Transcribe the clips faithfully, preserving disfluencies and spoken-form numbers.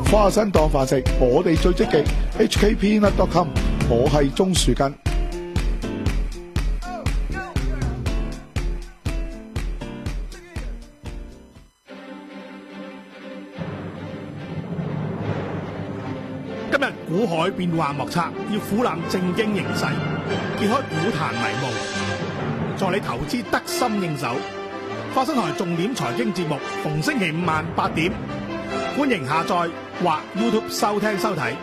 花生當飯食，我哋最積極。H K Peanut dot com， 我係鍾樹根。 今日股海變幻莫測，要俯瞰正經形勢，揭開股壇迷霧，助你投資得心應手。花生台重點財經節目，逢星期五晚八點，歡迎下載或 YouTube 收聽收睇。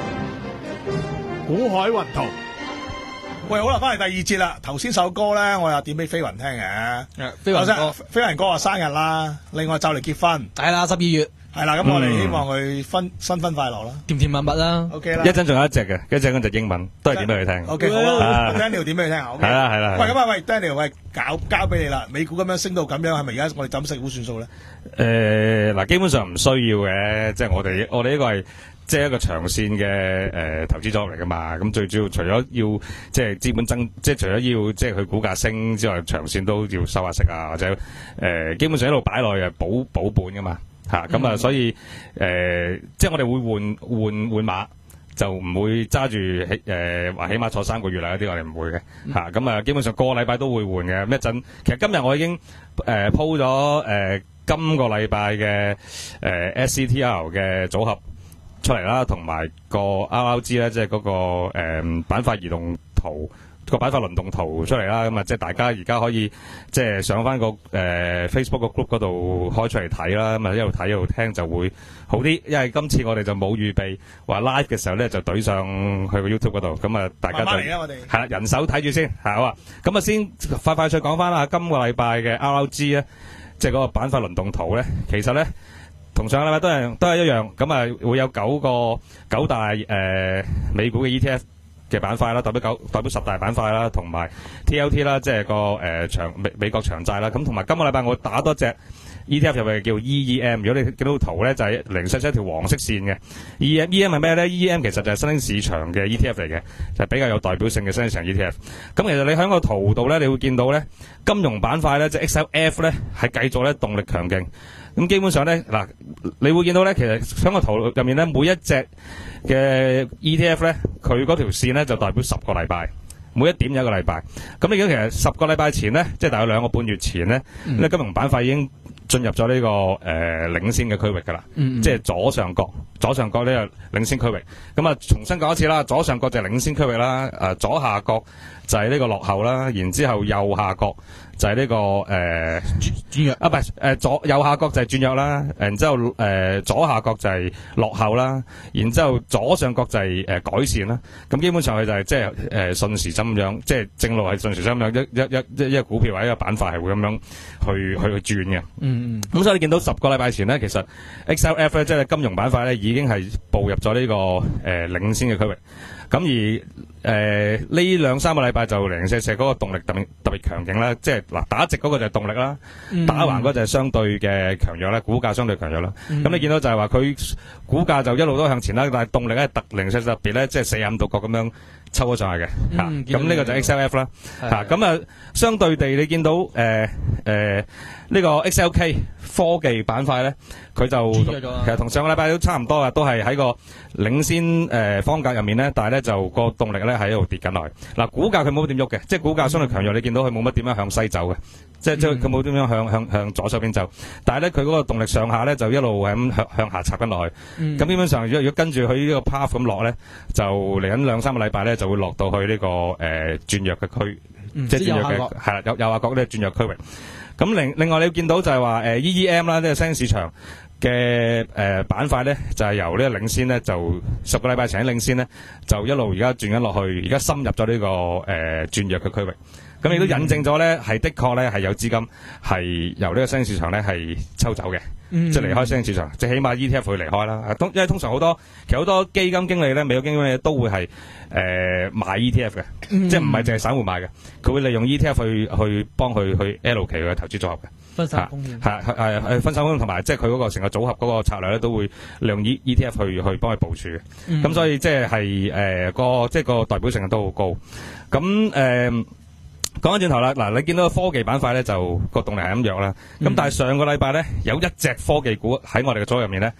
股海雲圖。喂，好啦，翻嚟第二節啦。頭先首歌咧，我又點俾飛雲聽嘅。 飛雲哥， 飛雲哥話生日啦，另外就嚟結婚， 係啦，十二月。 係啦，咁我哋希望佢婚新婚快樂啦， 甜甜蜜蜜啦。 OK 啦， 一陣仲有一隻嘅，一隻嗰隻英文都係點俾佢聽。 OK 好啦 ，Daniel 點俾佢聽啊？ 係啦係啦。 喂，咁啊喂 Daniel，喂，搞交俾你啦。美股咁樣升到咁樣，係咪而家我哋怎食好算數咧？ 誒，嗱，基本上唔需要嘅，即係我哋我哋呢個係即係一個長線嘅誒投資組合嚟噶嘛。咁最主要除咗要即係資本增，即係除咗要即係佢股價升之外，長線都要收下息啊，或者誒基本上一路擺落去係保保本噶嘛。吓咁啊，所以誒、呃，即係我哋會換換換馬，就唔會揸住誒話起碼坐三個月啦，嗰啲我哋唔會嘅吓。咁啊，基本上個禮拜都會換嘅。咁一陣，其實今日我已經誒鋪咗誒今個禮拜嘅誒 S C T R 嘅組合出嚟啦，同埋個 R R G 咧，即係嗰個誒板塊移動圖。個板塊輪動圖出嚟啦，咁啊，即係大家而家可以即係上翻個誒 Facebook 個 group 嗰度開出嚟睇啦，咁啊一路睇一路聽就會好啲，因為今次我哋就冇預備話 live 嘅時候咧就懟上去個 YouTube 嗰度，咁啊大家就係啦，人手睇住先，係好啊，咁啊先快快脆講翻啦，今個禮拜嘅 R R G 咧，即係嗰個板塊輪動圖咧，其實咧同上個禮拜都係都係一樣，咁啊會有九個九大誒、呃、美股嘅 E T F。嘅板塊啦，代表九代表十大板塊啦，同埋 T L T 啦，即係個誒長美美國長債啦。咁同埋今個禮拜我打多隻 E T F 入去叫 E E M。如果你見到圖咧，就係零七七一條黃色線嘅 E M。E M 係咩咧 ？E E M 其實就係新興市場嘅 E T F 嚟嘅，就係比較有代表性嘅新興市場 E T F。咁其實你喺個圖度咧，你會見到咧，金融板塊咧，即係 X L F 咧，係繼續咧動力強勁。咁基本上咧，嗱，你會見到咧，其實喺個圖入面咧，每一隻嘅 E T F 咧，佢嗰條線咧就代表十個禮拜，每一點有一個禮拜。咁你而家其實十個禮拜前咧，即係大概兩個半月前咧，呢、嗯、金融板塊已經進入咗呢、這個誒、呃、領先嘅區域㗎啦，嗯嗯即係左上角，左上角呢個領先區域。咁啊，重新講一次啦，左上角就係領先區域啦，誒左下角就係呢個落後啦，然之後右下角就係呢、這個誒轉弱啊，唔係誒左右下角就係轉弱啦，然之後誒、呃、左下角就係落後啦，然之後左上角就係、是、誒、呃、改善啦。咁基本上佢就係即係誒順時針咁樣，即係正路係順時針咁樣，一一一一個股票或者一個板塊係會咁樣去去去轉嘅。嗯，咁所以你見到十個禮拜前咧，其實 X L F 咧即係金融板塊咧已經係步入咗呢、這個誒、呃、領先嘅區域。咁而誒呢兩三個禮拜就零零舍舍嗰個動力特別特別強勁啦，即係嗱打直嗰個就係動力啦，嗯、打橫嗰就係相對嘅強弱啦，股價相對強弱啦。咁、嗯、你見到就係話佢股價就一路都向前啦，但係動力咧特零零舍特別咧，即係四十五度角咁樣抽咗上去嘅嚇。咁呢個就係 X L F 啦嚇。咁啊相對地你見到誒誒呢個 X L K 科技板塊咧，佢就其實同上個禮拜都差唔多啊，都係喺個領先誒、呃、方格入面咧，但係咧就個動力咧喺度跌緊落去。嗱、啊，股價佢冇乜點喐嘅，即係股價相對強弱，你見到佢冇乜點樣向西走嘅，即係即係佢冇點樣向向向左手邊走。但係咧佢嗰個動力上下咧就一路係咁向向下插緊落去。咁、嗯、基本上如果如果跟住佢呢個 path 咁落咧，就嚟緊兩三個禮拜咧就會落到去呢、這個誒、呃、轉弱嘅區，嗯、即係轉弱嘅係啦，右右下角呢轉弱區域。咁另另外你見到就係話誒 E E M 啦，呢個新興市場嘅誒板塊咧，就係、是、由呢個領先咧，就十個禮拜前領先咧，就一路而家轉緊落去，而家深入咗呢、這個誒、呃、轉弱嘅區域。咁亦都引證咗咧，係的確咧係有資金係由呢個新興市場咧係抽走嘅，嗯、即係離開新興市場，即係起碼 E T F 會離開啦。因為通常好多其實好多基金經理咧，美國基金經理都會係誒、呃、買 E T F 嘅，嗯、即係唔係淨係散戶買嘅，佢會利用 E T F 去去幫佢去 L 期嘅投資組合嘅。分散風險係係係係分散風險，同埋即係佢嗰個成個組合嗰個策略咧，都會利用 E E T F 去去幫佢部署嘅。咁、嗯、所以即係係誒個即係個代表性都好高。咁誒。呃講翻轉頭啦，嗱，你見到個科技板塊咧就個動力係咁弱啦，咁、嗯、但係上個禮拜咧有一隻科技股喺我哋嘅組入面咧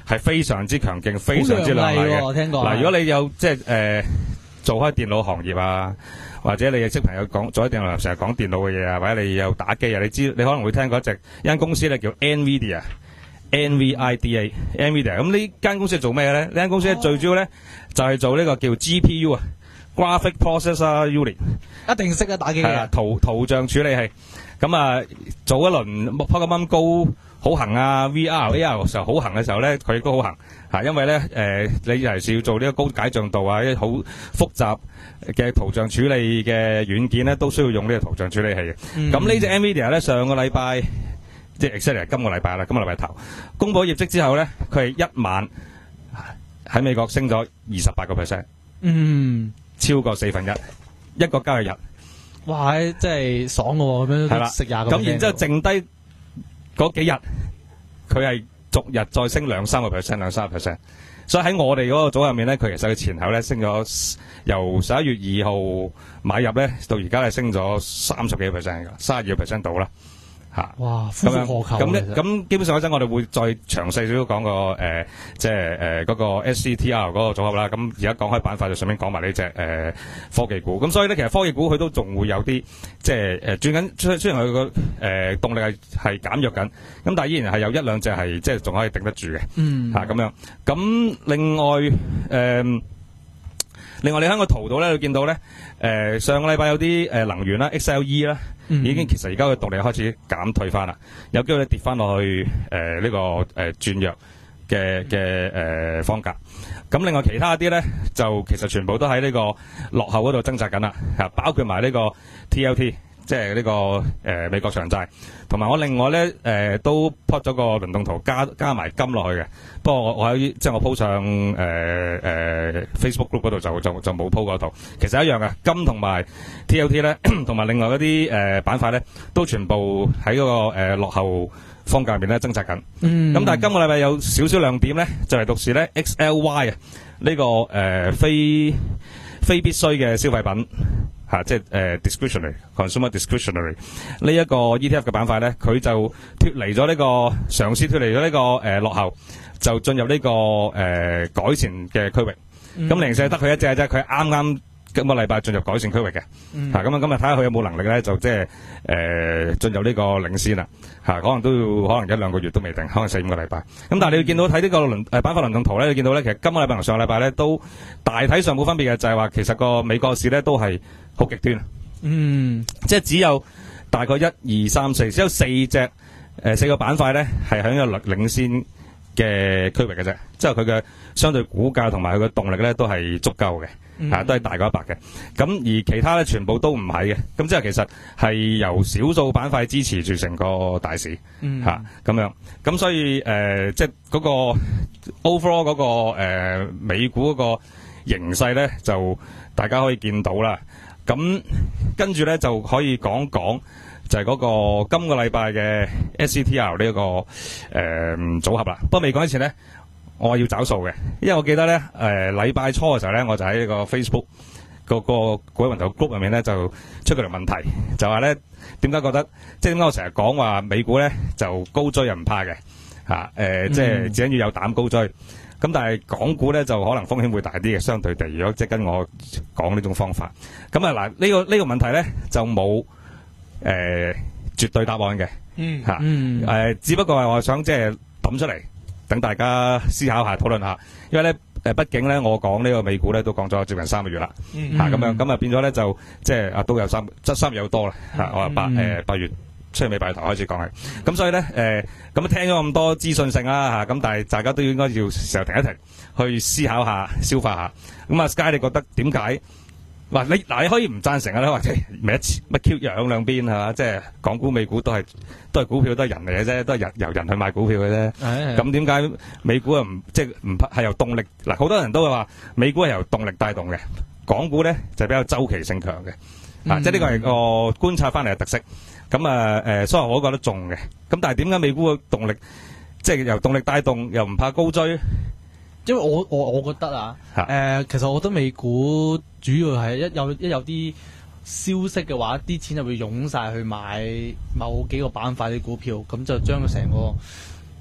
係非常之強勁，非常之亮麗嘅。 我聽過。 嗱，如果你有即係誒做開電腦行業啊，或者你嘅識朋友講做喺電腦成日講電腦嘅嘢啊，或者你有打機啊，你知你可能會聽過一隻一間公司咧叫 NVIDIA。N V I D A，NVIDIA 咁呢間公司係做咩咧？呢間公司咧最主要咧就係做呢個叫 G P U 啊 ，Graphic Processor Unit， 一定識啊打機嘅人。 圖圖像處理器。咁啊，做一輪 Pokemon Go 好行啊 ，V R A R 嘅時候好行嘅時候咧，佢亦都好行嚇，因為咧誒、呃，你尤其是要做呢個高解像度啊，一好複雜嘅圖像處理嘅軟件咧，都需要用呢個圖像處理器嘅。咁、嗯、呢隻 NVIDIA 咧上個禮拜。即係 exactly 今個禮拜啦，今個禮拜頭公佈業績之後咧，佢係一晚喺美國升咗二十八個 percent， 嗯，超過四分一，一個交易日， 哇！真係爽嘅喎，咁樣係啦，食廿個 percent。咁然之後剩低嗰幾日，佢係逐日再升兩三個 percent， 兩三個 percent。所以喺我哋嗰個組入面咧，佢其實佢前後咧升咗由十一月二號買入咧，到而家係升咗三十幾個 percent 㗎，三十二個 percent 到啦。吓，哇！ 夫復何求咁咧，咁基本上嗰陣我哋會再詳細少少講個誒，即係誒嗰個 S C T R 嗰個組合啦。咁而家講開板塊，就順便講埋呢隻誒科技股。咁所以咧，其實科技股佢都仲會有啲即係誒轉緊，雖雖然佢個誒動力係係減弱緊，咁但係依然係有一兩隻係即係仲可以頂得住嘅。嗯，嚇咁樣。咁另外誒。呃另外，你喺個圖度咧，你見到咧，誒、呃、上個禮拜有啲誒、呃、能源啦 ，X L E 啦，嗯、已經其實而家嘅動力開始減退翻啦，有機會跌翻落去誒呢、呃這個誒、呃、轉弱嘅嘅誒方格。咁另外其他啲咧，就其實全部都喺呢個落後嗰度掙扎緊啦，嚇，包括埋呢個 T L T。即係呢、這個誒、呃、美國長債，同埋我另外咧誒、呃、都 plot 咗個輪動圖加加埋金落去嘅。不過我我喺即係我 po 上誒誒、呃呃、Facebook group 嗰度就就就冇 po 嗰圖。其實一樣嘅，金同埋 T L T 咧，同埋另外嗰啲誒板塊咧，都全部喺嗰、那個誒、呃、落後方格入面咧掙扎緊。嗯。咁但係今個禮拜有少少亮點咧，就係、是、獨是咧 X L Y 啊，呢、這個誒、呃、非非必須嘅消費品。嚇、啊，即係誒、呃、discretionary consumer discretionary 呢一個 E T F 嘅板塊咧，佢就脫離咗呢、這個嘗試脫離咗呢、這個誒、呃、落後，就進入呢、這個誒、呃、改善嘅區域。咁零舍得佢一隻啫，佢啱啱今個禮拜進入改善區域嘅。嚇、嗯，咁啊，今日睇下佢有冇能力咧，就即係誒進入呢個領先啦。嚇、啊，可能都要可能一兩個月都未定，可能四五個禮拜。咁但係你要見到睇呢個輪誒板塊輪動圖咧，你見到咧，其實今個禮拜同上個禮拜咧都大體上冇分別嘅，就係、是、話其實個美國市咧都係好極端，嗯，即係只有大概一二三四，只有四隻誒、呃、四個板塊咧係喺一個領先嘅區域嘅啫，即係佢嘅相對股價同埋佢嘅動力咧都係足夠嘅，嗯、啊都係大過一百嘅。咁而其他咧全部都唔係嘅，咁即係其實係由少數板塊支持住成個大市，嗯、啊咁樣。咁所以誒、呃、即係嗰個 overall 嗰、嗰個誒、呃、美股嗰個形勢咧，就大家可以見到啦。咁跟住咧就可以講講就係嗰個今個禮拜嘅 S C T R 呢、這、一個誒、呃、組合啦。不過未講之前咧，我要找數嘅，因為我記得咧誒禮拜初嘅時候咧，我就喺呢個 Facebook 個個股民頭 group 入面咧就出過條問題，就話咧點解覺得即係點解我成日講話美股咧就高追又唔怕嘅嚇誒，即係只緊要有膽高追。咁但係港股咧就可能風險會大啲嘅，相對地，如果即係跟我講呢種方法，咁啊嗱呢個呢、這個問題咧就冇誒、呃、絕對答案嘅，嗯吓，誒、嗯呃、只不過係我想即係抌出嚟，等大家思考下、討論下，因為咧誒畢竟咧我講呢個美股咧都講咗接近三個月啦，吓、嗯、咁、啊、樣，咁啊變咗咧就即係啊都有三即三月有多啦，吓、嗯、我話八誒八月。出尾拜頭開始講係，咁所以咧誒，咁、呃、聽咗咁多資訊性啦嚇，咁、啊、但係大家都應該要時候停一停，去思考下、消化下。咁啊 Sky，你覺得點解？話你嗱，你可以唔贊成啊，或者咪一次乜 Q 養兩邊係嘛？即係港股、美股都係都係股票，都係人嚟嘅啫，都係人由人去買股票嘅啫。咁點解美股又唔即係唔係由動力嗱？好多人都會話美股係由動力帶動嘅，港股咧就比較周期性強嘅。啊，即係呢個係個觀察翻嚟嘅特色。咁啊誒，所以我都覺得中嘅。咁但係點解美股嘅動力即係由動力帶動，又唔怕高追？ 因為我我我覺得啊，誒、呃，其實我覺得美股主要係一有一有啲消息嘅話，啲錢就會湧晒去買某幾個板塊啲股票，咁就將成個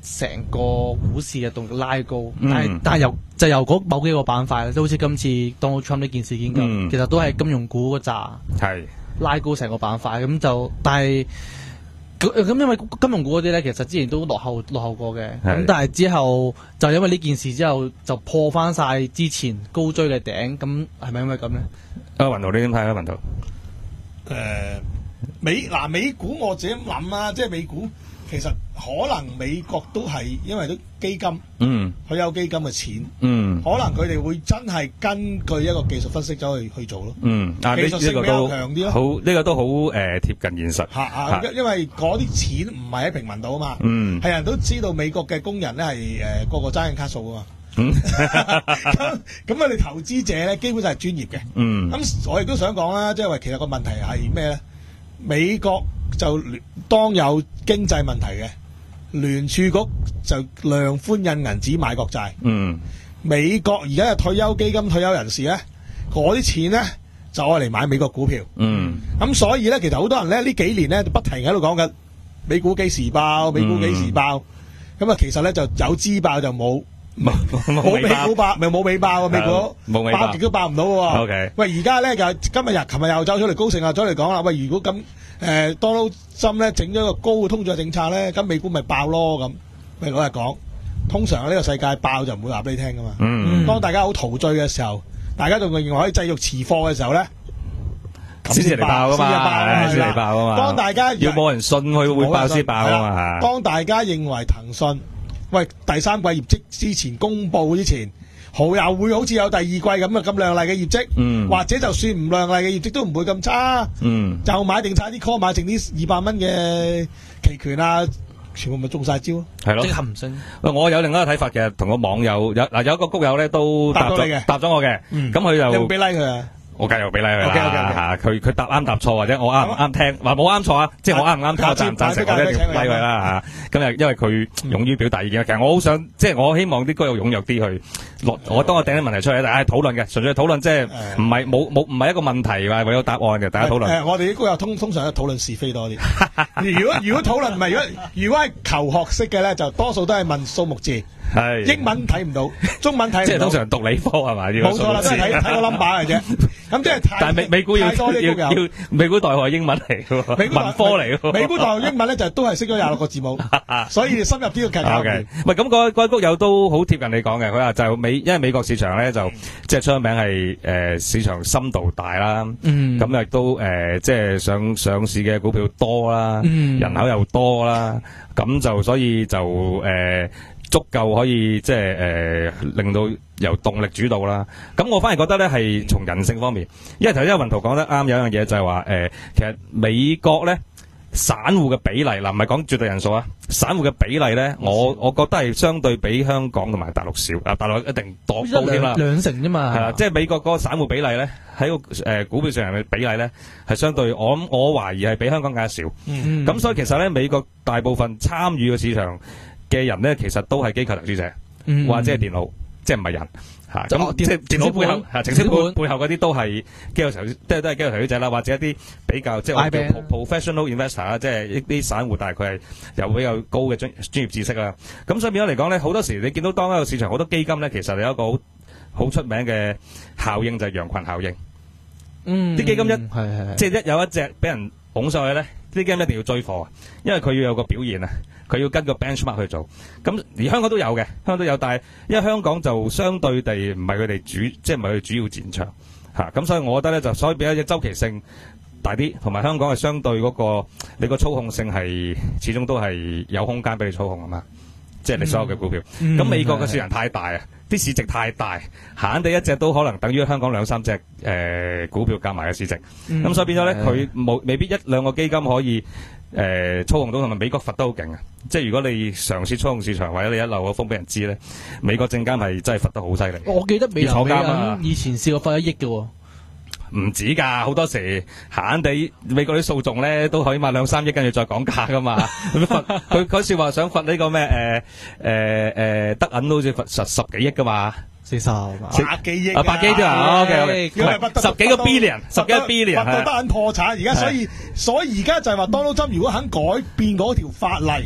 成個股市嘅動力拉高， 嗯、 但係但係由就由嗰某幾個板塊，都好似今次 Donald Trump 呢件事件咁， 嗯、 其實都係金融股嗰扎係拉高成個板塊，咁就但係咁因為金融股嗰啲咧，其實之前都落後落後過嘅，咁但係之後就因為呢件事之後就破翻晒之前高追嘅頂，咁係咪因為咁咧？ 啊，雲圖你點睇啊？雲圖誒、 呃、美嗱美股我自己諗啊，即係美股。其實可能美國都係因為啲基金， 嗯， 佢有基金嘅錢， 嗯， 可能佢哋會真係根據一個技術分析走去去做咯， 嗯，啊， 技術性比較強啲咯， 好呢、這個都好誒貼近現實， 嚇啊，因因為嗰啲錢唔係喺平民度啊嘛，嗯，係人都知道美國嘅工人咧係誒個個揸緊卡數啊嘛，嗯，咁咁啊，你投資者咧基本上係專業嘅，嗯，咁我亦都想講啦，即係話其實個問題係咩咧？美國就當有經濟問題嘅，聯儲局就量寬印銀紙買國債。嗯，美國而家嘅退休基金退休人士咧，嗰啲錢咧就愛嚟買美國股票。嗯，咁所以咧，其實好多人咧呢幾年咧不停喺度講緊美股幾時爆，美股幾時爆。咁啊、嗯，其實咧就有支爆就冇。冇冇美股爆，咪冇美爆啊！美股冇爆極都爆唔到喎。 OK， 喂，而家咧就今日又、琴日又走出嚟高盛啊，走嚟講啦。喂，如果咁誒 Donald Trump咧整咗個高嘅通脹政策咧，咁美股咪爆咯咁。喂，老實講，通常呢個世界爆就唔會話俾你聽噶嘛。嗯，當大家好陶醉嘅時候，大家仲認為可以繼續持貨嘅時候咧， 先至嚟爆噶嘛，先嚟爆噶嘛。 當大家要冇人信佢會爆先爆啊嘛。 當大家認為騰訊喂，第三季業績之前公佈之前，好又會好似有第二季咁嘅咁亮麗嘅業績，嗯、或者就算唔亮麗嘅業績都唔會咁差，嗯、就買定差啲 call， 買定啲二百蚊嘅期權啊，全部咪中晒招咯， 係咯， 即刻唔升。 喂，我有另一個睇法嘅，同個網友有嗱有一個谷友咧都答咗嘅，答咗我嘅，咁佢、嗯、就你有冇俾 like 佢啊？ 我梗係俾你佢啦，佢佢答啱答錯或者我啱唔啱聽，話冇啱錯啊，即係我啱唔啱聽，我贊唔贊成，我一定要拉佢啦嚇。咁啊，因為佢勇於表達意見，其實我好想即係我希望啲歌友踴躍啲去落。我當我掟啲問題出嚟，大家討論嘅，純粹討論，即係唔係冇冇唔係一個問題話為咗答案嘅，大家討論。 誒，我哋啲歌友通通常都討論是非多啲。如果如果討論唔係，如果如果係求學識嘅咧，就多數都係問數目字。係英文睇唔到，中文睇唔到。即係通常讀理科係嘛？ 冇錯啦，都係睇睇個 number 嚟啫。咁即係太但係美美股要要要美股代號係英文嚟嘅，文科嚟嘅。 美股代號英文咧就都係識咗廿六個字母，所以深入啲個劇情。 OK，唔係咁嗰嗰谷友都好貼近你講嘅，佢話就美因為美國市場咧就即係出名係誒市場深度大啦，咁亦都誒即係上上市嘅股票多啦，人口又多啦，咁就所以就誒。足夠可以即係誒令到由動力主導啦。咁我反而覺得咧係從人性方面，因為頭先阿雲圖講得啱，有一樣嘢就係話誒，其實美國咧散戶嘅比例嗱，唔係講絕對人數啊，散戶嘅比例咧，我我覺得係相對比香港同埋大陸少啊，大陸一定多高添啦， 兩成啫嘛， 係啦，即係美國嗰個散戶比例咧喺個誒股票上嘅比例咧係相對我我懷疑係比香港更加少。咁、嗯、所以其實咧美國大部分參與嘅市場嘅人咧，其實都係機構投資者，嗯、或者係電腦，即係唔係人嚇。咁、啊、即係電腦背後嚇，程式背背後嗰啲都係機構投資，即係都係機構投資者啦，或者一啲比較即係我叫 professional investor 啦，即係一啲散戶，但係佢係有比較高嘅專專業知識啦。咁所以變咗嚟講咧，好多時你見到當一個市場好多基金咧，其實有一個好好出名嘅效應就係羊群效應。嗯，啲基金一係係即係一有一隻俾人捧上去咧，啲基金一定要追貨，因為佢要有個表現啊。佢要跟個 benchmark 去做，咁而香港都有嘅，香港都有，但係因為香港就相對地唔係佢哋主，即係唔係佢主要戰場嚇，咁、啊、所以我覺得咧就所以比較周期性大啲，同埋香港係相對嗰、那個你個操控性係始終都係有空間俾你操控啊嘛，即係你所有嘅股票。咁、嗯嗯、美國嘅市場太大啊，啲市值太大，閒地一隻都可能等於香港兩三隻誒、呃、股票夾埋嘅市值，咁、嗯、所以變咗咧佢冇未必一兩個基金可以。誒、呃、操控到同埋美國罰得好勁啊！即係如果你嘗試操控市場，或者你一漏個風俾人知咧，美國證監係真係罰得好犀利。 我記得美國監以前試過罰一億嘅喎， 唔止㗎，好多時閒閒地美國啲訴訟咧都可以買兩三億，跟住再講價㗎嘛。佢罰佢嗰時話想罰呢個咩誒誒誒德銀都好似罰十十幾億㗎嘛。 四十百幾億啊，百幾啫嘛，OK OK，十幾個 billion， 十幾個 billion， 罰到德銀破產，而家所以所以而家就係話 Donald Trump 如果肯改變嗰條法例，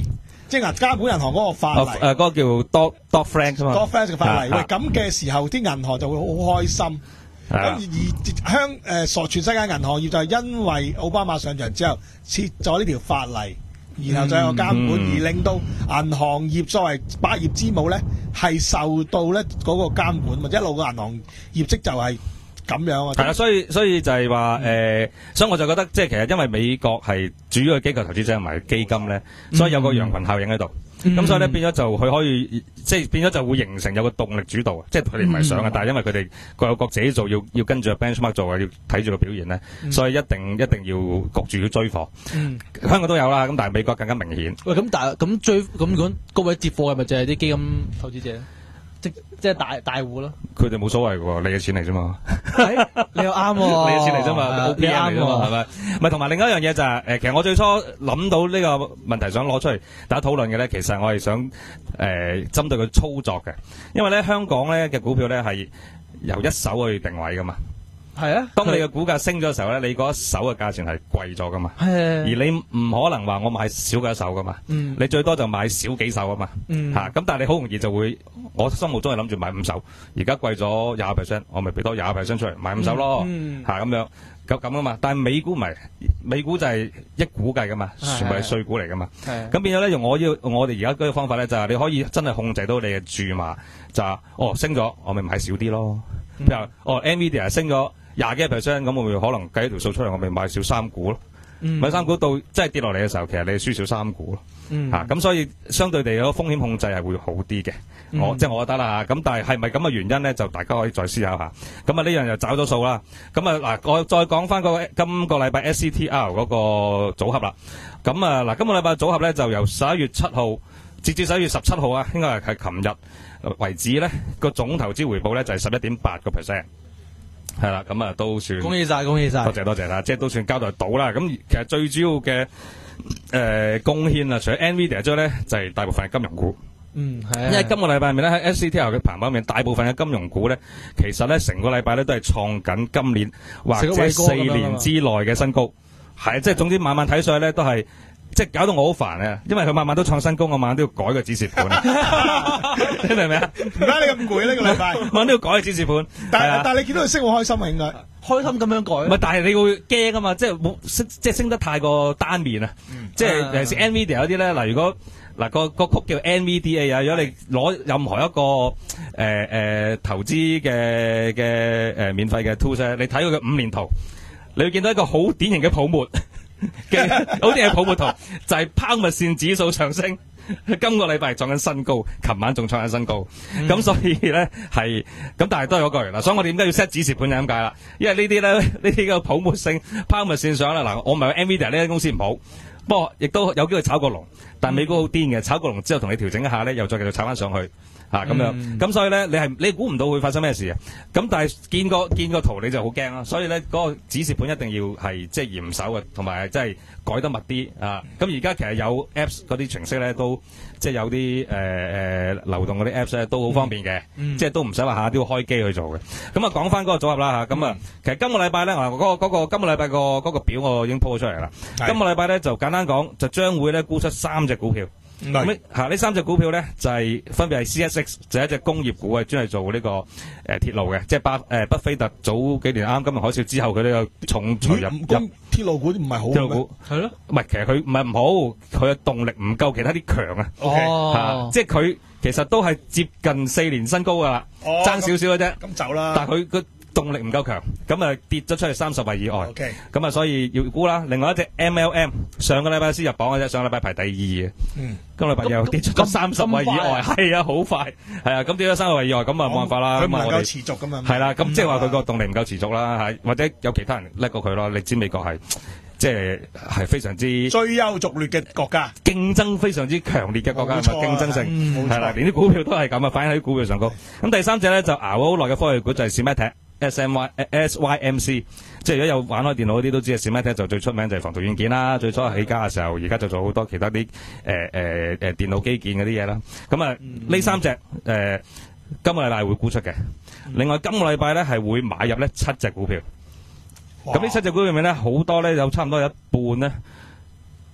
即係監管銀行嗰個法例， 誒嗰個叫 Dodd Dodd Frank 啊嘛 Dodd Frank 嘅法例，喂啊咁嘅時候，啲銀行就會好開心。咁係啊而香誒所全世界銀行業就係因為奧巴馬上場之後設咗呢條法例，然後就有個監管， 嗯而令到銀行業作為百業之母咧，係受到咧嗰個監管，或者一路個銀行業績就係咁樣啊。 係啦，所以所以就係話誒，所以我就覺得即係其實因為美國係主要嘅機構投資者同埋基金咧，所以有個羊群效應喺度。咁、 嗯所以咧變咗就佢可以即係變咗就會形成有個動力主導，即係佢哋唔係想嘅， 嗯但係因為佢哋各有各自己做，要要跟住個 benchmark 做啊，要睇住個表現咧，所以一定一定要焗住要追貨。 嗯香港都有啦，咁但係美國更加明顯。 喂，咁但係咁追咁如果高位接貨係咪就係啲基金投資者？即即係大大戶咯。 佢哋冇所謂嘅喎，你嘅錢嚟啫嘛。 你又啱喎， 你嘅錢嚟啫嘛係 ，O P M 嚟啫嘛，係咪？唔係同埋另一樣嘢就係、誒，其實我最初諗到呢個問題想攞出嚟大家討論嘅咧，其實我係想誒、呃、針對佢操作嘅，因為咧香港咧嘅股票咧係由一手去定位噶嘛。 係啊。 當你嘅股價升咗嘅時候咧，你嗰一手嘅價錢係貴咗噶嘛。 係而你唔可能話我買少嘅一手噶嘛， 嗯你最多就買少幾手啊嘛， 嗯嚇咁、但係你好容易就會，我心目中係諗住買五手，而家貴咗廿 percent，我咪俾多廿 percent 出嚟買五手咯， 嗯嚇咁、樣咁咁啊嘛。但係美股唔係，美股就係一股計噶嘛， 係全部係碎股嚟噶嘛。 係咁變咗咧，用我要我哋而家嗰個方法咧，就係、你可以真係控制到你嘅注碼，就係、哦升咗，我咪買少啲咯。 嗯譬如哦 Nvidia 升咗廿幾 percent，咁我咪可能計一條數出嚟，我咪買少三股咯。 嗯買三股到即係跌落嚟嘅時候，其實你係輸少三股咯。 嗯嚇咁、所以相對地嗰個風險控制係會好啲嘅。 嗯我即係我覺得啦嚇。咁但係係咪咁嘅原因咧？就大家可以再思考下。咁啊呢樣就找咗數啦。咁啊嗱，我再講翻個今個禮拜 S C T R 嗰個組合啦。咁啊嗱，今個禮拜組合咧就由十一月七號截至十一月十七號啊，應該係係琴日為止咧，個總投資回報咧就係十一點八個 percent。係啦，咁啊都算恭喜晒，恭喜晒。 多謝多謝啦，即係都算交代到啦。咁其實最主要嘅誒貢獻啊，除咗 Nvidia 之外咧，就係、是、大部分係金融股。 嗯，係啊。 因為今個禮拜入面咧喺 S C T L 嘅排行榜入面，大部分嘅金融股咧，其實咧成個禮拜咧都係創緊今年或者四年之內嘅新高。係，即係總之晚晚睇上去咧都係。即係搞到我好煩啊！因為佢晚晚都創新高，我晚晚都要改個指示盤。你明唔明啊？ 唔解你咁攰呢個禮拜， 晚晚都要改個指示盤。 但係係啊但係你見到佢升好開心啊，應該開心咁樣改。 唔係，但係你會驚啊嘛！即係冇升，即係升得太過單面啊！即係尤其是 Nvidia 嗰啲咧，嗱，如果嗱個個曲叫 N V D A 啊，如果你攞任何一個誒誒、呃呃、投資嘅嘅誒免費嘅 tools 咧，你睇佢嘅五年圖，你會見到一個好典型嘅泡沫。嘅好似係泡沫圖，就係拋物線指數上升，今個禮拜創緊新高，琴晚仲創緊新高，咁、嗯、所以咧係咁，但係都係嗰句啦。所以我哋點解要 set 指示盤就咁解啦？因為呢啲咧呢啲嘅泡沫性拋物線上啦，嗱，我唔係話 Nvidia 呢間公司唔好，不過亦都有機會炒過龍，但美股好癲嘅，炒過龍之後同你調整一下咧，又再繼續炒翻上去。嚇咁、啊、樣，咁、嗯、所以咧，你係你估唔到會發生咩事啊？咁但係見個見個圖你就好驚啦，所以咧嗰、那個指示盤一定要係即係嚴守嘅，同埋即係改得密啲啊！咁而家其實有 Apps 嗰啲程式咧，都即係有啲誒誒流動嗰啲 Apps 咧，都好方便嘅，嗯、即係都唔使話下下都要開機去做嘅。咁啊講翻嗰個組合啦嚇，咁啊、嗯、其實今個禮拜咧，嗱、那、嗰個嗰、那個今個禮拜個嗰個表我已經 po 咗出嚟啦。今個禮拜咧就簡單講，就將會咧沽出三隻股票。咁嚇呢三隻股票咧就係、是、分別係 C S X 就係一隻工業股啊，專係做呢、這個誒、呃、鐵路嘅，即係巴誒巴菲特早幾年啱金融海嘯之後，佢都有重錘入入鐵路股唔係好鐵路股係咯， 唔係其實佢唔係唔好，佢嘅動力唔夠其他啲強啊， 哦， 嚇，即係佢其實都係接近四年新高噶啦，爭少少嘅啫， 咁走啦， 但係佢個動力唔夠強，咁啊跌咗出去三十位以外，咁啊、okay. 所以要估啦。另外一隻 M L M 上個禮拜先入榜嘅啫，上個禮拜排第二嘅，嗯，今個禮拜又跌出咗三十位以外，係啊，好快，係啊，咁跌咗三十位以外，咁啊冇辦法啦， 佢唔能夠持續咁樣， 係啦，咁即係話佢個動力唔夠持續啦，係或者有其他人叻過佢咯。你知美國係即係係非常之最優逐劣嘅國家， 競爭非常之強烈嘅國家，競爭性係啦，連啲股票都係咁啊，反映喺啲股票上高。咁第三隻咧就熬咗好耐嘅科技股就係 Symantec。S M Y S Y M C， 即係如果有玩開電腦嗰啲都知啊 Symantec 就最出名就係防毒軟件啦。最初起家嘅時候，而家就做好多其他啲誒誒誒電腦基建嗰啲嘢啦。咁啊，呢、嗯、三隻誒、呃、今個禮拜會沽出嘅。另外今個禮拜咧係會買入咧七隻股票。咁呢七隻股票入面咧好多咧有差唔多有一半咧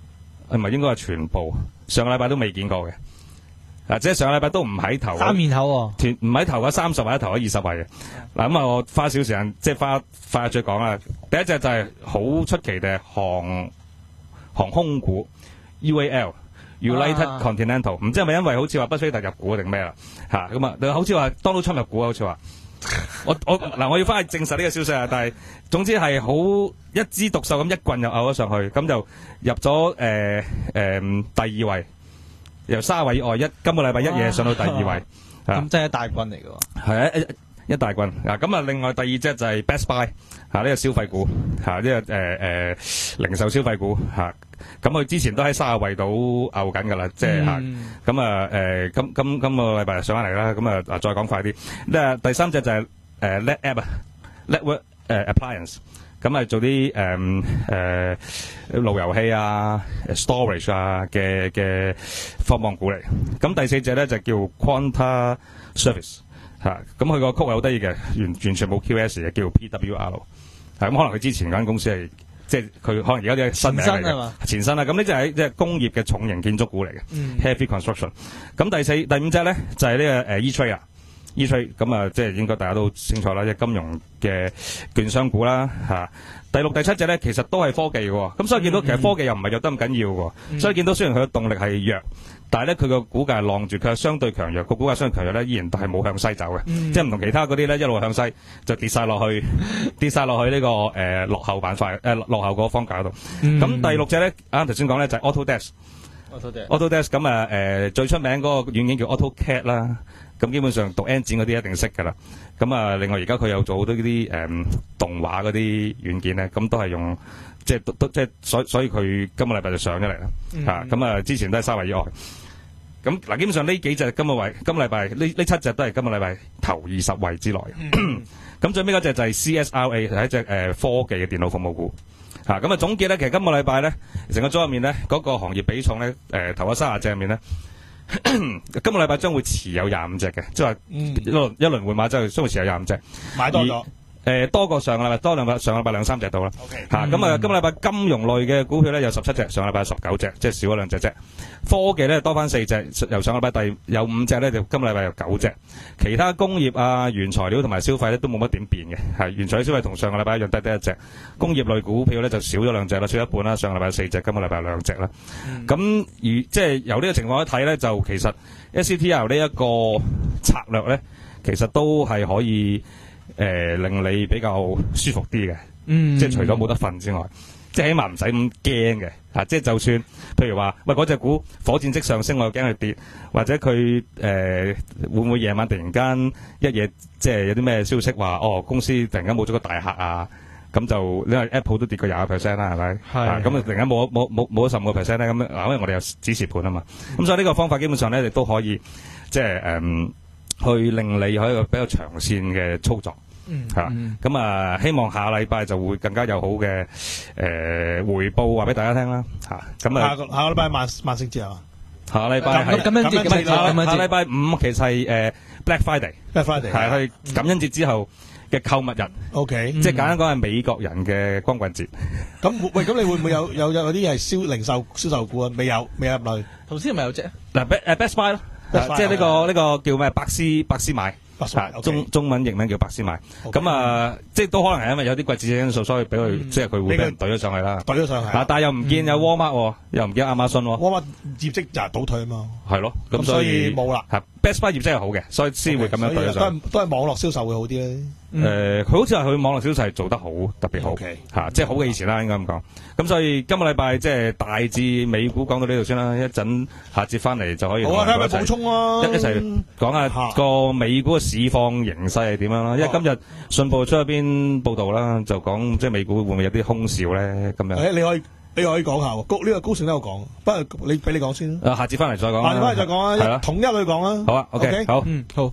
唔係應該係全部，上個禮拜都未見過嘅。啊，即係上個禮拜都唔喺頭三面口喎， 團唔喺頭嗰三十或者頭嗰二十位嘅。嗱咁啊，我花少時間即係花快再講啦。第一隻就係好出奇嘅航航空股 U A L。United Continental 唔知係咪因為好似話巴菲特入股定咩啦嚇咁啊？好似話 Donald Trump 入股啊，好似話我我嗱我要翻去證實呢個消息啊！但係總之係好一枝獨秀咁一棍就拗咗上去，咁就入咗誒誒第二位，由三位以外一今個禮拜一夜上到第二位， 咁真係一大棍嚟嘅喎。 係啊一一大棍啊！咁啊另外第二隻就係 Best Buy 嚇呢個消費股嚇呢個誒誒零售消費股嚇。咁佢之前都喺三十位度拗緊㗎啦，即係嚇。咁啊誒，今今今個禮拜上翻嚟啦，咁啊啊再講快啲。咧第三隻就係誒 Net App 啊 ，Network 誒 Appliance，咁啊做啲誒誒路由器啊、storage 啊嘅嘅科網股嚟。咁第四隻咧就叫 Quanta Service 嚇，咁佢個曲係好得意嘅，完完全冇 Q S 嘅，叫 P W R。係咁可能佢之前間公司係。即係佢可能而家啲新名嚟嘅前身啦，咁呢就係即係工業嘅重型建築股嚟嘅、嗯、，heavy construction。咁第四、第五隻咧就係、是、呢、這個誒、呃、E-Trade 啊 ，E-Trade 咁啊，即係應該大家都清楚啦，即係金融嘅券商股啦嚇、啊。第六、第七隻咧其實都係科技嘅，咁所以見到其實科技又唔係弱得咁緊要嘅，嗯、所以見到雖然佢嘅動力係弱，但係咧佢個股價係浪住，佢係相對強弱，個股價相對強弱咧依然都係冇向西走嘅，嗯、即係唔同其他嗰啲咧一路向西就跌晒落去，跌晒落去呢、這個誒、呃、落後板塊誒落後嗰個方價度。咁、嗯、第六隻咧啱頭先講咧就係 Autodesk，Autodesk 咁啊誒最出名嗰個軟件叫 AutoCAD 啦。咁基本上讀 engine 嗰啲一定識㗎啦。咁啊，另外而家佢有做好多啲誒、嗯、動畫嗰啲軟件咧，咁都係用即係都都即係所所以佢今個禮拜就上咗嚟啦。嚇咁、嗯、啊，之前都係三位以外。咁嗱，基本上呢幾隻今個位今個禮拜呢呢七隻都係今個禮拜頭二十位之內。咁、嗯、最尾嗰隻就係 C S R A 係一隻誒、呃、科技嘅電腦服務股。嚇咁啊，總結咧，其實今個禮拜咧成個組入面咧嗰、那個行業比重咧誒、呃、頭嗰三十隻入面咧。今個禮拜將會持有廿五隻嘅，即係話一輪一輪換馬之後將會持有廿五隻， 買多咗。 誒、呃、多過上個禮拜，多兩個上個禮拜兩三隻到啦。嚇咁啊，今個禮拜金融類嘅股票咧有十七隻，上個禮拜十九隻，即係少咗兩隻啫。科技咧多翻四隻，由上個禮拜第有五隻咧，就今個禮拜有九隻。其他工業啊、原材料同埋消費咧都冇乜點變嘅，係原材料消費同上個禮拜一樣低低一隻。工業類股票咧就少咗兩隻啦，少一半啦。上個禮拜四隻，今個禮拜兩隻啦。咁、嗯、而即係由呢個情況一睇咧，就其實 S C T L 呢一個策略咧，其實都係可以。誒、呃，令你比較舒服啲嘅，嗯，即係除咗冇得瞓之外，即係起碼唔使咁驚嘅，吓、啊，即係就算，譬如話，喂，嗰隻股火箭式上升，我又驚佢跌，或者佢誒、呃、會唔會夜晚突然間一夜，即係有啲咩消息話，哦，公司突然間冇咗個大客啊，咁就因為 Apple 都跌過廿個 percent 啦，係咪？係，咁啊突然間冇冇冇冇咗十五個 percent 咧，咁因為我哋有指示盤啊嘛，咁、嗯、所以呢個方法基本上咧，你都可以即係誒、嗯，去令你有一個比較長線嘅操作。嗯，係啦，咁啊，希望下禮拜就會更加有好嘅誒、呃、回報，話俾大家聽啦，吓，咁啊，下個下個禮拜萬萬聖節啊，下個禮拜係感恩節，感恩節，下禮拜五其實係誒 Black Friday，Black Friday 係去感恩節之後嘅購物日 ，OK， 即係簡單講係美國人嘅光棍節。咁喂，咁你會唔會有有有啲係銷零售銷售股啊？未有，未入嚟。頭先係咪有隻？嗱誒 Best Buy 咯，即係呢個呢個叫咩？百思百思買。Okay. 中中文譯名叫百思買，咁 Okay. 啊，即係都可能係因為有啲季節因素，所以俾佢、嗯、即係佢會俾人懟咗上去啦，懟咗上去。嗱，但係又唔見有 Walmart，、嗯、又唔見亞馬遜喎。Walmart 業績就係倒退啊嘛。係咯，咁所以冇啦。Best Buy 業績係好嘅，所以先會咁樣懟咗上去。都係都係網絡銷售會好啲咧。誒、嗯，佢、呃、好似係佢網絡銷售係做得好，特別好嚇 Okay.、啊，即係好嘅以前啦，應該咁講。咁所以今個禮拜即係大致美股講到呢度先啦，一陣下節翻嚟就可以。好啊，睇下咪補充咯，一一齊講下個美股嘅市況形勢係點樣啦。因為今日信報出一篇報導啦，就講即係美股會唔會有啲空兆咧？咁樣。誒，你可以你可以講下喎，高呢個高盛都有講，不過你俾你講先啦。啊，下節翻嚟再講。下節翻嚟再講啊，係啦，統一去講啦。好啊 ，OK，好，嗯，好。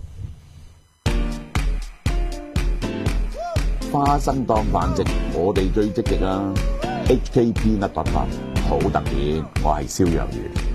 花生當飯食，我哋最積極啦。H K P 一百八好特別，我係蕭若元。